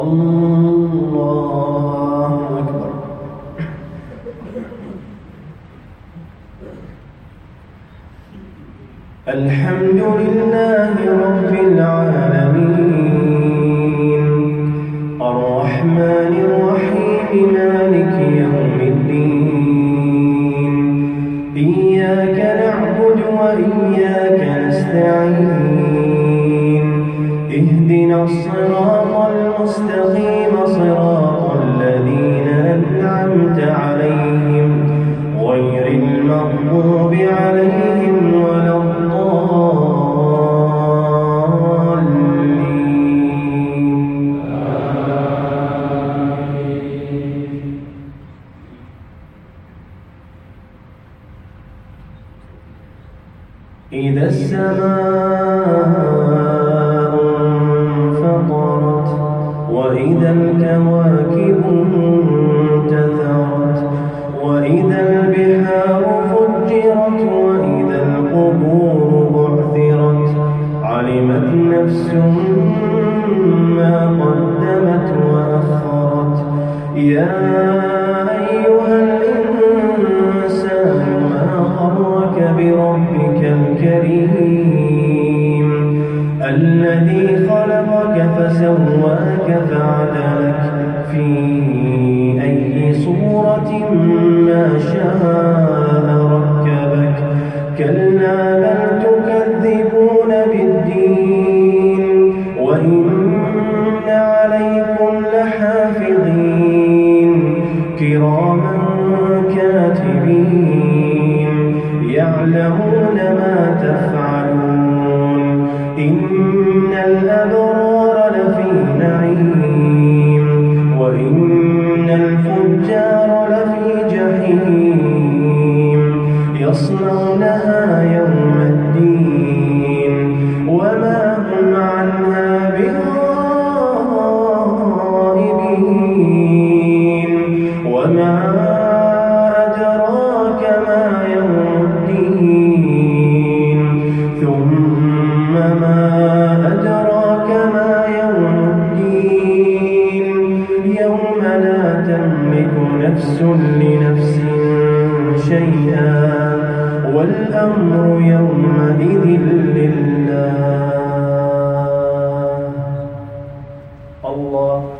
الله أكبر. الحمد لله رب العالمين الرحمن الرحيم مالك يوم الدين إياك نعبد وإياك نستعين اهدنا الصراط المستقيم صراط الذين أنعمت عليهم غير المغضوب عليهم ولا الضالين. إذا السماء انفطرت وإذا الكواكب انتثرت وإذا البحار فجرت وإذا القبور بعثرت علمت نفس ما قدمت وأخرت. يا أيها الإنسان ما غرك بربك الكريم الذي خلقك فسواك فعدلك في أي صورة ما شاء ركبك. كلا بل تكذبون بالدين وإن عليكم لحافظين كراما كاتبين يعلمون ما تفعلون. إن الأبرار لفي نعيم وإن الفجار لفي جحيم يصلونها يوم الدين وما هم عنها بغائبين. وما أدراك ما يوم الدين ثم ما أدراك ما يوم الدين يوم لا تملك نفس لنفس شيئا والأمر يومئذ لله. الله